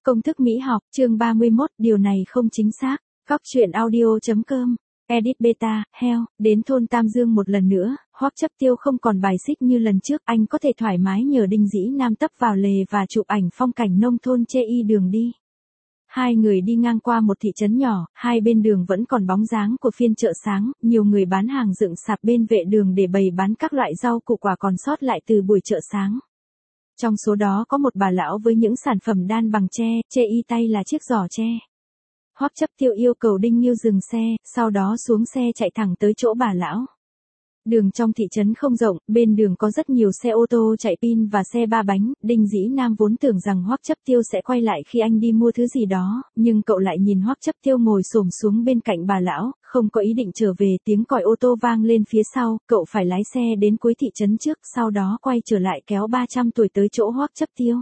Công thức Mỹ học, chương 31, điều này không chính xác. Góc truyện audio.com. Edit beta, hell, đến thôn Tam Dương một lần nữa, Hoắc Chấp Tiêu không còn bài xích như lần trước, anh có thể thoải mái nhờ Đinh Dĩ Nam tấp vào lề và chụp ảnh phong cảnh nông thôn chê y đường đi. Hai người đi ngang qua một thị trấn nhỏ, hai bên đường vẫn còn bóng dáng của phiên chợ sáng, nhiều người bán hàng dựng sạp bên vệ đường để bày bán các loại rau củ quả còn sót lại từ buổi chợ sáng. Trong số đó có một bà lão với những sản phẩm đan bằng tre, chê y tay là chiếc giỏ tre. Hoắc Chấp Tiêu yêu cầu Đinh Nghiêu dừng xe, sau đó xuống xe chạy thẳng tới chỗ bà lão. Đường trong thị trấn không rộng, bên đường có rất nhiều xe ô tô chạy pin và xe ba bánh, Đinh Dĩ Nam vốn tưởng rằng Hoắc Chấp Tiêu sẽ quay lại khi anh đi mua thứ gì đó, nhưng cậu lại nhìn Hoắc Chấp Tiêu ngồi xổm xuống bên cạnh bà lão, không có ý định trở về, tiếng còi ô tô vang lên phía sau, cậu phải lái xe đến cuối thị trấn trước, sau đó quay trở lại kéo 300 tuổi tới chỗ Hoắc Chấp Tiêu.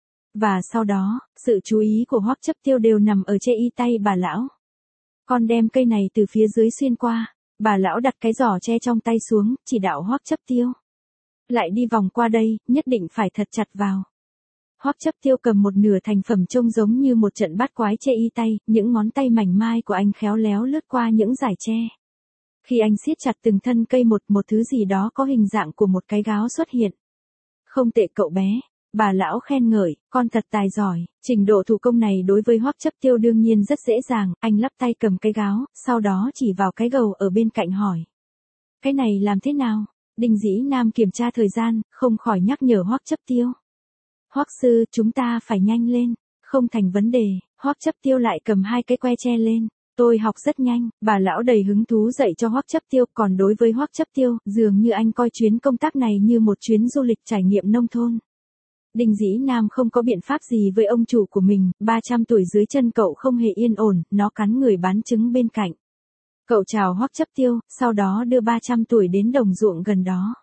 Và sau đó, sự chú ý của Hoắc Chấp Tiêu đều nằm ở chê y tay bà lão. Con đem cây này từ phía dưới xuyên qua. Bà lão đặt cái giỏ tre trong tay xuống, chỉ đạo Hoắc Chấp Tiêu. Lại đi vòng qua đây, nhất định phải thật chặt vào. Hoắc Chấp Tiêu cầm một nửa thành phẩm trông giống như một trận bát quái chê y tay, những ngón tay mảnh mai của anh khéo léo lướt qua những dải tre. Khi anh siết chặt từng thân cây một thứ gì đó có hình dạng của một cái gáo xuất hiện. Không tệ cậu bé. Bà lão khen ngợi, con thật tài giỏi, trình độ thủ công này đối với Hoắc Chấp Tiêu đương nhiên rất dễ dàng, anh lắp tay cầm cái gáo, sau đó chỉ vào cái gầu ở bên cạnh hỏi. Cái này làm thế nào? Đinh Dĩ Nam kiểm tra thời gian, không khỏi nhắc nhở Hoắc Chấp Tiêu. Hoắc sư, chúng ta phải nhanh lên, không thành vấn đề, Hoắc Chấp Tiêu lại cầm hai cái que tre lên. Tôi học rất nhanh, bà lão đầy hứng thú dạy cho Hoắc Chấp Tiêu, còn đối với Hoắc Chấp Tiêu, dường như anh coi chuyến công tác này như một chuyến du lịch trải nghiệm nông thôn. Đinh Dĩ Nam không có biện pháp gì với ông chủ của mình, 300 tuổi dưới chân cậu không hề yên ổn, nó cắn người bán trứng bên cạnh. Cậu chào Hoắc Chấp Tiêu, sau đó đưa 300 tuổi đến đồng ruộng gần đó.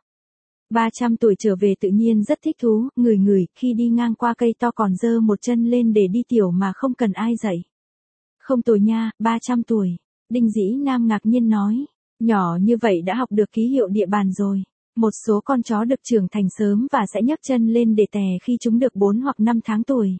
300 tuổi trở về tự nhiên rất thích thú, người, khi đi ngang qua cây to còn giơ một chân lên để đi tiểu mà không cần ai dạy. Không tồi nha, 300 tuổi. Đinh Dĩ Nam ngạc nhiên nói, nhỏ như vậy đã học được ký hiệu địa bàn rồi. Một số con chó được trưởng thành sớm và sẽ nhấc chân lên để tè khi chúng được 4 hoặc 5 tháng tuổi.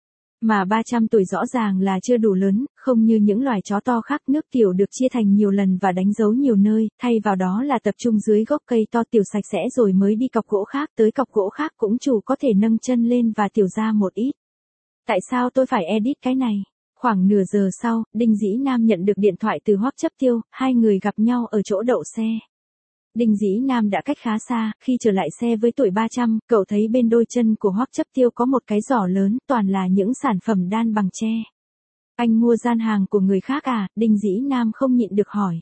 Mà 300 tuổi rõ ràng là chưa đủ lớn, không như những loài chó to khác, nước tiểu được chia thành nhiều lần và đánh dấu nhiều nơi, thay vào đó là tập trung dưới gốc cây to tiểu sạch sẽ rồi mới đi cọc gỗ khác, tới cọc gỗ khác cũng chủ có thể nâng chân lên và tiểu ra một ít. Tại sao tôi phải edit cái này? Khoảng nửa giờ sau, Đinh Dĩ Nam nhận được điện thoại từ Hoắc Chấp Tiêu, hai người gặp nhau ở chỗ đậu xe. Đinh Dĩ Nam đã cách khá xa, khi trở lại xe với tuổi 300, cậu thấy bên đôi chân của Hoắc Chấp Tiêu có một cái giỏ lớn, toàn là những sản phẩm đan bằng tre. Anh mua gian hàng của người khác à? Đinh Dĩ Nam không nhịn được hỏi.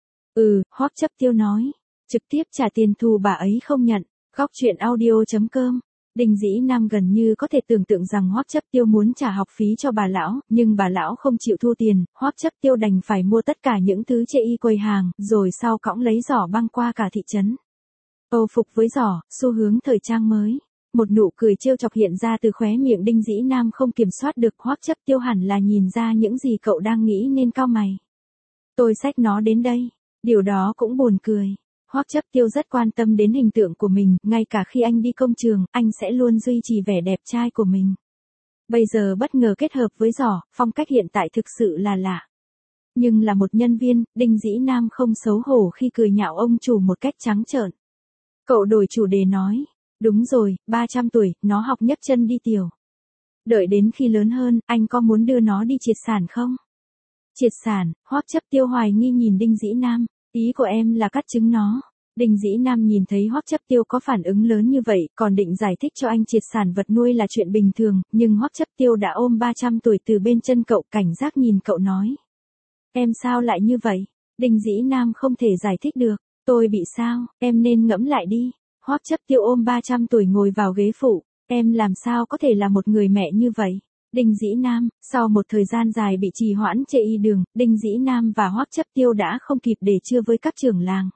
Hoắc Chấp Tiêu nói, trực tiếp trả tiền thù bà ấy không nhận. Góc truyện audio.com. Đinh Dĩ Nam gần như có thể tưởng tượng rằng Hoắc Chấp Tiêu muốn trả học phí cho bà lão, nhưng bà lão không chịu thu tiền, Hoắc Chấp Tiêu đành phải mua tất cả những thứ chê y quầy hàng, rồi sau cõng lấy giỏ băng qua cả thị trấn. Âu phục với giỏ, xu hướng thời trang mới. Một nụ cười trêu chọc hiện ra từ khóe miệng Đinh Dĩ Nam không kiểm soát được, Hoắc Chấp Tiêu hẳn là nhìn ra những gì cậu đang nghĩ nên cau mày. Tôi xách nó đến đây, điều đó cũng buồn cười. Hoắc Chấp Tiêu rất quan tâm đến hình tượng của mình, ngay cả khi anh đi công trường, anh sẽ luôn duy trì vẻ đẹp trai của mình. Bây giờ bất ngờ kết hợp với giỏ, phong cách hiện tại thực sự là lạ. Nhưng là một nhân viên, Đinh Dĩ Nam không xấu hổ khi cười nhạo ông chủ một cách trắng trợn. Cậu đổi chủ đề nói, đúng rồi, 300 tuổi, nó học nhấc chân đi tiểu. Đợi đến khi lớn hơn, anh có muốn đưa nó đi triệt sản không? Triệt sản, Hoắc Chấp Tiêu hoài nghi nhìn Đinh Dĩ Nam. Ý của em là cắt trứng nó. Đinh Dĩ Nam nhìn thấy Hoắc Chấp Tiêu có phản ứng lớn như vậy, còn định giải thích cho anh triệt sản vật nuôi là chuyện bình thường, nhưng Hoắc Chấp Tiêu đã ôm 300 tuổi từ bên chân cậu, cảnh giác nhìn cậu nói. Em sao lại như vậy? Đinh Dĩ Nam không thể giải thích được. Tôi bị sao? Em nên ngẫm lại đi. Hoắc Chấp Tiêu ôm 300 tuổi ngồi vào ghế phụ. Em làm sao có thể là một người mẹ như vậy? Đinh Dĩ Nam, sau một thời gian dài bị trì hoãn chê y đường, Đinh Dĩ Nam và Hoắc Chấp Tiêu đã không kịp để trưa với các trưởng làng.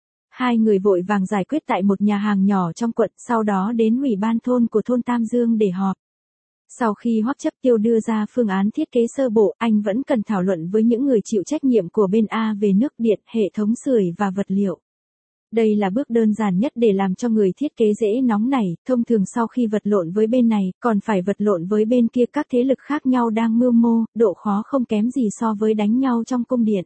Hai người vội vàng giải quyết tại một nhà hàng nhỏ trong quận, sau đó đến ủy ban thôn của thôn Tam Dương để họp. Sau khi Hoắc Chấp Tiêu đưa ra phương án thiết kế sơ bộ, anh vẫn cần thảo luận với những người chịu trách nhiệm của bên A về nước điện, hệ thống sưởi và vật liệu. Đây là bước đơn giản nhất để làm cho người thiết kế dễ nóng nảy, thông thường sau khi vật lộn với bên này, còn phải vật lộn với bên kia, các thế lực khác nhau đang mưu mô, độ khó không kém gì so với đánh nhau trong cung điện.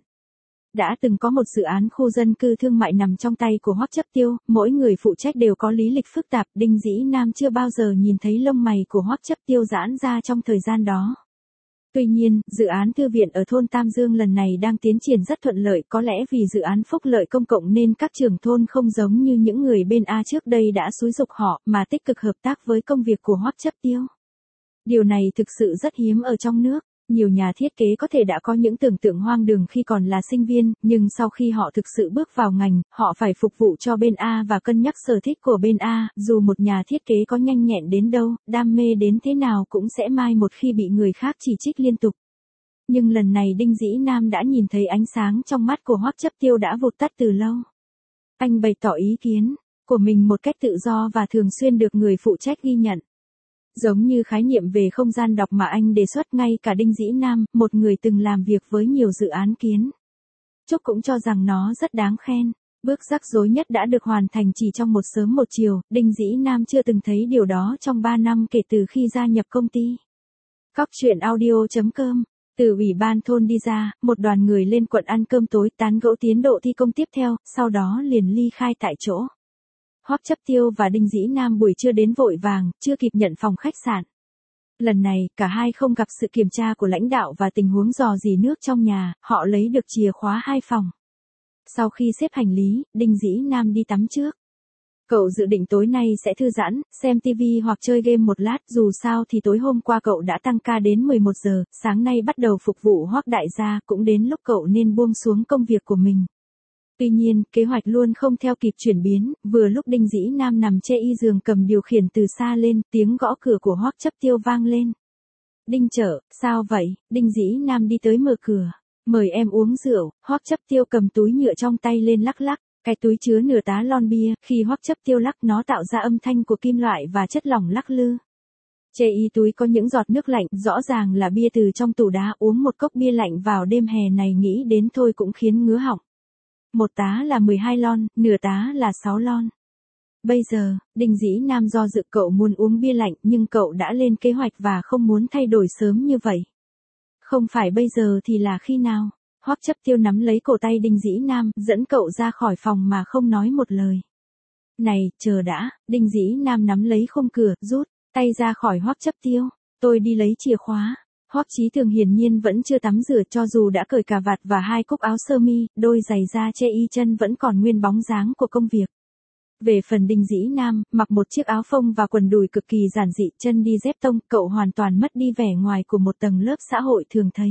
Đã từng có một dự án khu dân cư thương mại nằm trong tay của Hoắc Chấp Tiêu, mỗi người phụ trách đều có lý lịch phức tạp, Đinh Dĩ Nam chưa bao giờ nhìn thấy lông mày của Hoắc Chấp Tiêu giãn ra trong thời gian đó. Tuy nhiên, dự án thư viện ở thôn Tam Dương lần này đang tiến triển rất thuận lợi, có lẽ vì dự án phúc lợi công cộng nên các trưởng thôn không giống như những người bên A trước đây đã xúi giục họ, mà tích cực hợp tác với công việc của Hoắc Chấp Tiêu. Điều này thực sự rất hiếm ở trong nước. Nhiều nhà thiết kế có thể đã có những tưởng tượng hoang đường khi còn là sinh viên, nhưng sau khi họ thực sự bước vào ngành, họ phải phục vụ cho bên A và cân nhắc sở thích của bên A, dù một nhà thiết kế có nhanh nhẹn đến đâu, đam mê đến thế nào cũng sẽ mai một khi bị người khác chỉ trích liên tục. Nhưng lần này Đinh Dĩ Nam đã nhìn thấy ánh sáng trong mắt của Hoắc Chấp Tiêu đã vụt tắt từ lâu. Anh bày tỏ ý kiến của mình một cách tự do và thường xuyên được người phụ trách ghi nhận. Giống như khái niệm về không gian đọc mà anh đề xuất, ngay cả Đinh Dĩ Nam, một người từng làm việc với nhiều dự án kiến trúc cũng cho rằng nó rất đáng khen. Bước rắc rối nhất đã được hoàn thành chỉ trong một sớm một chiều, Đinh Dĩ Nam chưa từng thấy điều đó trong 3 năm kể từ khi gia nhập công ty. Cóc truyện audio.com. Từ ủy ban thôn đi ra, một đoàn người lên quận ăn cơm tối tán gẫu tiến độ thi công tiếp theo, sau đó liền ly khai tại chỗ. Hoắc Chấp Tiêu và Đinh Dĩ Nam buổi trưa đến vội vàng, chưa kịp nhận phòng khách sạn. Lần này, cả hai không gặp sự kiểm tra của lãnh đạo và tình huống rò rỉ nước trong nhà, họ lấy được chìa khóa 2 phòng. Sau khi xếp hành lý, Đinh Dĩ Nam đi tắm trước. Cậu dự định tối nay sẽ thư giãn, xem TV hoặc chơi game một lát, dù sao thì tối hôm qua cậu đã tăng ca đến 11 giờ, sáng nay bắt đầu phục vụ Hoắc đại gia, cũng đến lúc cậu nên buông xuống công việc của mình. Tuy nhiên, kế hoạch luôn không theo kịp chuyển biến, vừa lúc Đinh Dĩ Nam nằm chê y giường cầm điều khiển từ xa lên, tiếng gõ cửa của Hoắc Chấp Tiêu vang lên. Đinh Chở, sao vậy? Đinh Dĩ Nam đi tới mở cửa. Mời em uống rượu. Hoắc Chấp Tiêu cầm túi nhựa trong tay lên lắc lắc, cái túi chứa nửa tá lon bia, khi Hoắc Chấp Tiêu lắc nó tạo ra âm thanh của kim loại và chất lỏng lắc lư. Chê y túi có những giọt nước lạnh, rõ ràng là bia từ trong tủ đá, uống một cốc bia lạnh vào đêm hè này nghĩ đến thôi cũng khiến ngứa họng. Một tá là 12 lon, nửa tá là 6 lon. Bây giờ, Đinh Dĩ Nam do dự, cậu muốn uống bia lạnh nhưng cậu đã lên kế hoạch và không muốn thay đổi sớm như vậy. Không phải bây giờ thì là khi nào? Hoắc Chấp Tiêu nắm lấy cổ tay Đinh Dĩ Nam, dẫn cậu ra khỏi phòng mà không nói một lời. Này, chờ đã, Đinh Dĩ Nam nắm lấy khung cửa, rút tay ra khỏi Hoắc Chấp Tiêu. Tôi đi lấy chìa khóa. Hoắc Chí Thường hiển nhiên vẫn chưa tắm rửa, cho dù đã cởi cà vạt và 2 cúc áo sơ mi, đôi giày da che y chân vẫn còn nguyên bóng dáng của công việc. Về phần Đinh Dĩ Nam, mặc một chiếc áo phông và quần đùi cực kỳ giản dị, chân đi dép tông, cậu hoàn toàn mất đi vẻ ngoài của một tầng lớp xã hội thường thấy.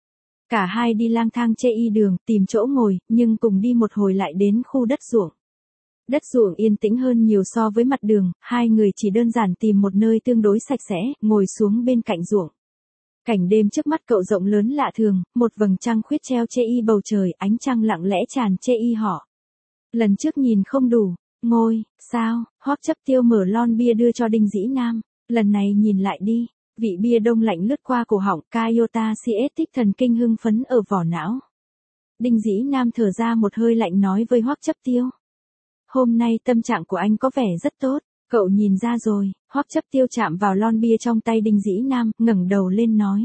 Cả hai đi lang thang che y đường, tìm chỗ ngồi, nhưng cùng đi một hồi lại đến khu đất ruộng. Đất ruộng yên tĩnh hơn nhiều so với mặt đường, hai người chỉ đơn giản tìm một nơi tương đối sạch sẽ, ngồi xuống bên cạnh ruộng. Cảnh đêm trước mắt cậu rộng lớn lạ thường, một vầng trăng khuyết treo che y bầu trời, ánh trăng lặng lẽ tràn che y họ. Lần trước nhìn không đủ, ngồi, sao? Hoắc Chấp Tiêu mở lon bia đưa cho Đinh Dĩ Nam, lần này nhìn lại đi, vị bia đông lạnh lướt qua cổ họng, Iota CS tích thần kinh hưng phấn ở vỏ não. Đinh Dĩ Nam thở ra một hơi lạnh nói với Hoắc Chấp Tiêu. Hôm nay tâm trạng của anh có vẻ rất tốt. Cậu nhìn ra rồi. Hoắc Chấp Tiêu chạm vào lon bia trong tay Đinh Dĩ Nam, ngẩng đầu lên nói.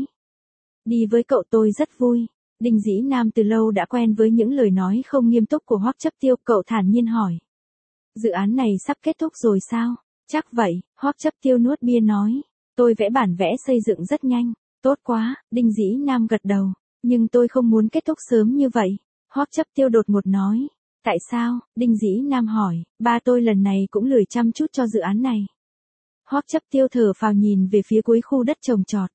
Đi với cậu tôi rất vui. Đinh Dĩ Nam từ lâu đã quen với những lời nói không nghiêm túc của Hoắc Chấp Tiêu, cậu thản nhiên hỏi. Dự án này sắp kết thúc rồi sao? Chắc vậy, Hoắc Chấp Tiêu nuốt bia nói. Tôi vẽ bản vẽ xây dựng rất nhanh. Tốt quá, Đinh Dĩ Nam gật đầu. Nhưng tôi không muốn kết thúc sớm như vậy. Hoắc Chấp Tiêu đột ngột nói. Tại sao? Đinh Dĩ Nam hỏi, ba tôi lần này cũng lười chăm chút cho dự án này. Hoắc Chấp Tiêu thở phào nhìn về phía cuối khu đất trồng trọt.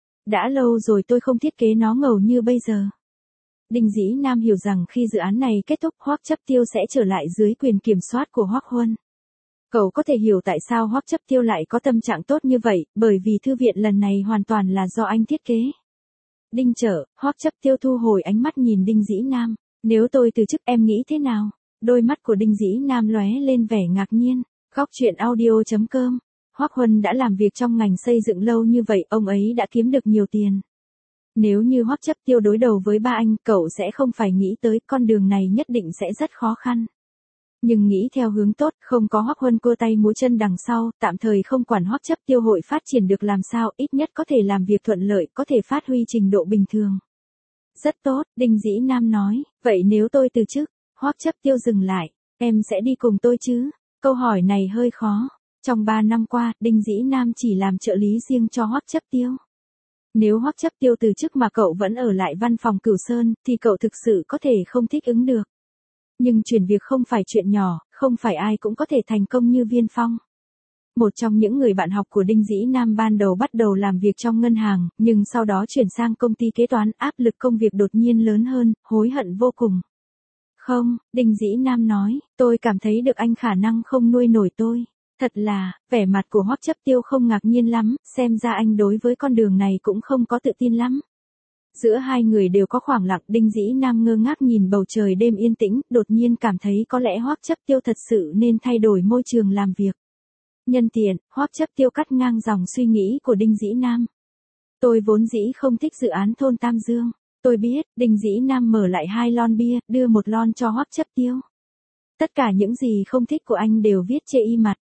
Đã lâu rồi tôi không thiết kế nó ngầu như bây giờ. Đinh Dĩ Nam hiểu rằng khi dự án này kết thúc, Hoắc Chấp Tiêu sẽ trở lại dưới quyền kiểm soát của Hoắc Huân. Cậu có thể hiểu tại sao Hoắc Chấp Tiêu lại có tâm trạng tốt như vậy, bởi vì thư viện lần này hoàn toàn là do anh thiết kế. Đinh Chở, Hoắc Chấp Tiêu thu hồi ánh mắt nhìn Đinh Dĩ Nam. Nếu tôi từ chức em nghĩ thế nào? Đôi mắt của Đinh Dĩ Nam lóe lên vẻ ngạc nhiên. Cóc truyện audio.com. Hoắc Huân đã làm việc trong ngành xây dựng lâu như vậy, ông ấy đã kiếm được nhiều tiền. Nếu như Hoắc Chấp Tiêu đối đầu với ba anh, cậu sẽ không phải nghĩ tới con đường này nhất định sẽ rất khó khăn. Nhưng nghĩ theo hướng tốt, không có Hoắc Huân cua tay múa chân đằng sau, tạm thời không quản Hoắc Chấp Tiêu hội phát triển được làm sao, ít nhất có thể làm việc thuận lợi, có thể phát huy trình độ bình thường. Rất tốt, Đinh Dĩ Nam nói, vậy nếu tôi từ chức, Hoắc Chấp Tiêu dừng lại, em sẽ đi cùng tôi chứ? Câu hỏi này hơi khó. Trong 3 năm qua, Đinh Dĩ Nam chỉ làm trợ lý riêng cho Hoắc Chấp Tiêu. Nếu Hoắc Chấp Tiêu từ chức mà cậu vẫn ở lại văn phòng Cửu Sơn, thì cậu thực sự có thể không thích ứng được. Nhưng chuyển việc không phải chuyện nhỏ, không phải ai cũng có thể thành công như Viên Phong. Một trong những người bạn học của Đinh Dĩ Nam ban đầu bắt đầu làm việc trong ngân hàng, nhưng sau đó chuyển sang công ty kế toán, áp lực công việc đột nhiên lớn hơn, hối hận vô cùng. Không, Đinh Dĩ Nam nói, tôi cảm thấy được anh khả năng không nuôi nổi tôi. Thật là, vẻ mặt của Hoắc Chấp Tiêu không ngạc nhiên lắm, xem ra anh đối với con đường này cũng không có tự tin lắm. Giữa hai người đều có khoảng lặng, Đinh Dĩ Nam ngơ ngác nhìn bầu trời đêm yên tĩnh, đột nhiên cảm thấy có lẽ Hoắc Chấp Tiêu thật sự nên thay đổi môi trường làm việc. Nhân tiện, Hoắc Chấp Tiêu cắt ngang dòng suy nghĩ của Đinh Dĩ Nam. Tôi vốn dĩ không thích dự án thôn Tam Dương. Tôi biết, Đinh Dĩ Nam mở lại 2 lon bia, đưa 1 lon cho Hoắc Chấp Tiêu. Tất cả những gì không thích của anh đều viết chê y mặt.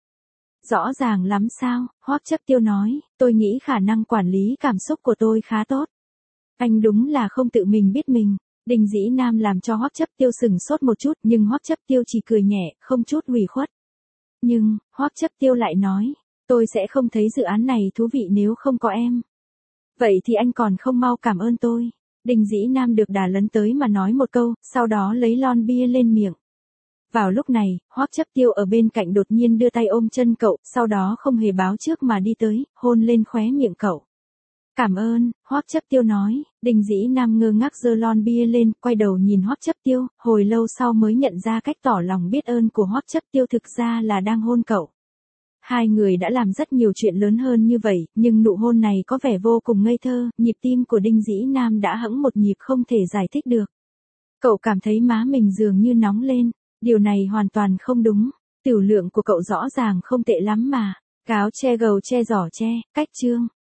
Rõ ràng lắm sao, Hoắc Chấp Tiêu nói, tôi nghĩ khả năng quản lý cảm xúc của tôi khá tốt. Anh đúng là không tự mình biết mình. Đinh Dĩ Nam làm cho Hoắc Chấp Tiêu sừng sốt một chút, nhưng Hoắc Chấp Tiêu chỉ cười nhẹ, không chút ủy khuất. Nhưng, Hoắc Chấp Tiêu lại nói, tôi sẽ không thấy dự án này thú vị nếu không có em. Vậy thì anh còn không mau cảm ơn tôi. Đinh Dĩ Nam được đà lấn tới mà nói một câu, sau đó lấy lon bia lên miệng. Vào lúc này, Hoắc Chấp Tiêu ở bên cạnh đột nhiên đưa tay ôm chân cậu, sau đó không hề báo trước mà đi tới, hôn lên khóe miệng cậu. Cảm ơn, Hoắc Chấp Tiêu nói. Đinh Dĩ Nam ngơ ngác giơ lon bia lên, quay đầu nhìn Hoắc Chấp Tiêu, hồi lâu sau mới nhận ra cách tỏ lòng biết ơn của Hoắc Chấp Tiêu thực ra là đang hôn cậu. Hai người đã làm rất nhiều chuyện lớn hơn như vậy, nhưng nụ hôn này có vẻ vô cùng ngây thơ, nhịp tim của Đinh Dĩ Nam đã hẫng một nhịp không thể giải thích được. Cậu cảm thấy má mình dường như nóng lên, điều này hoàn toàn không đúng, tiểu lượng của cậu rõ ràng không tệ lắm mà. Cáo che gầu che giỏ che, cách chương.